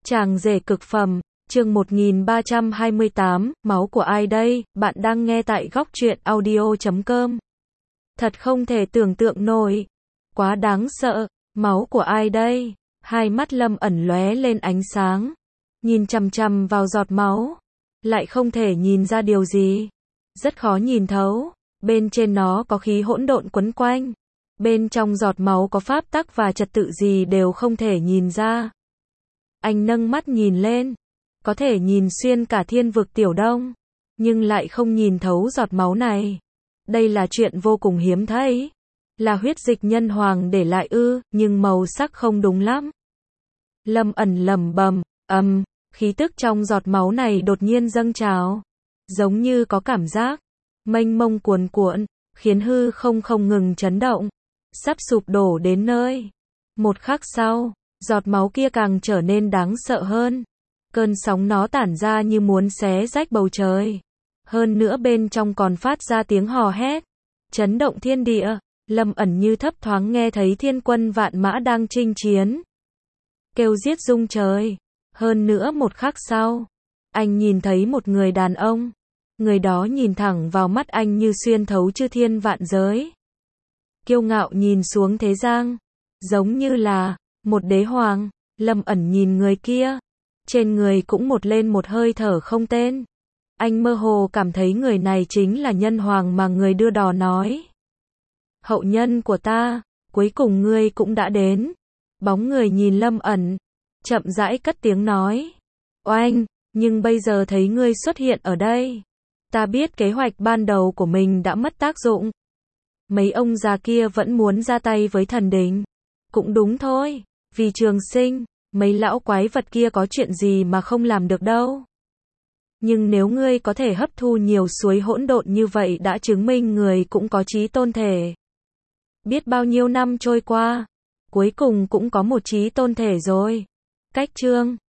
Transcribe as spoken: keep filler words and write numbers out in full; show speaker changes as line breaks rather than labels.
Chàng rể cực phẩm, chương một nghìn ba trăm hai mươi tám, máu của ai đây? Bạn đang nghe tại góc truyện audio chấm com. Thật không thể tưởng tượng nổi. Quá đáng sợ. Máu của ai đây? Hai mắt Lâm ẩn lóe lên ánh sáng. Nhìn chằm chằm vào giọt máu. Lại không thể nhìn ra điều gì. Rất khó nhìn thấu. Bên trên nó có khí hỗn độn quấn quanh. Bên trong giọt máu có pháp tắc và trật tự gì đều không thể nhìn ra. Anh nâng mắt nhìn lên. Có thể nhìn xuyên cả thiên vực Tiểu Đông. Nhưng lại không nhìn thấu giọt máu này. Đây là chuyện vô cùng hiếm thấy. Là huyết dịch nhân hoàng để lại ư, nhưng màu sắc không đúng lắm. Lâm ẩn lẩm bẩm, ầm, khí tức trong giọt máu này đột nhiên dâng trào. Giống như có cảm giác mênh mông cuồn cuộn, khiến hư không không ngừng chấn động. Sắp sụp đổ đến nơi. Một khắc sau, giọt máu kia càng trở nên đáng sợ hơn. Cơn sóng nó tản ra như muốn xé rách bầu trời. Hơn nữa bên trong còn phát ra tiếng hò hét. Chấn động thiên địa. Lâm ẩn như thấp thoáng nghe thấy thiên quân vạn mã đang chinh chiến. Kêu giết rung trời. Hơn nữa một khắc sau, anh nhìn thấy một người đàn ông. Người đó nhìn thẳng vào mắt anh như xuyên thấu chư thiên vạn giới. Kiêu ngạo nhìn xuống thế gian. Giống như là một đế hoàng. Lâm ẩn nhìn người kia. Trên người cũng một lên một hơi thở không tên. Anh mơ hồ cảm thấy người này chính là nhân hoàng mà người đưa đò nói. Hậu nhân của ta, cuối cùng ngươi cũng đã đến. Bóng người nhìn Lâm ẩn, chậm rãi cất tiếng nói. Oanh, nhưng bây giờ thấy ngươi xuất hiện ở đây. Ta biết kế hoạch ban đầu của mình đã mất tác dụng. Mấy ông già kia vẫn muốn ra tay với thần đình. Cũng đúng thôi, vì trường sinh, mấy lão quái vật kia có chuyện gì mà không làm được đâu. Nhưng nếu ngươi có thể hấp thu nhiều suối hỗn độn như vậy đã chứng minh người cũng có trí tôn thể. Biết bao nhiêu năm trôi qua, cuối cùng cũng có một trí tôn thể rồi. Cách chương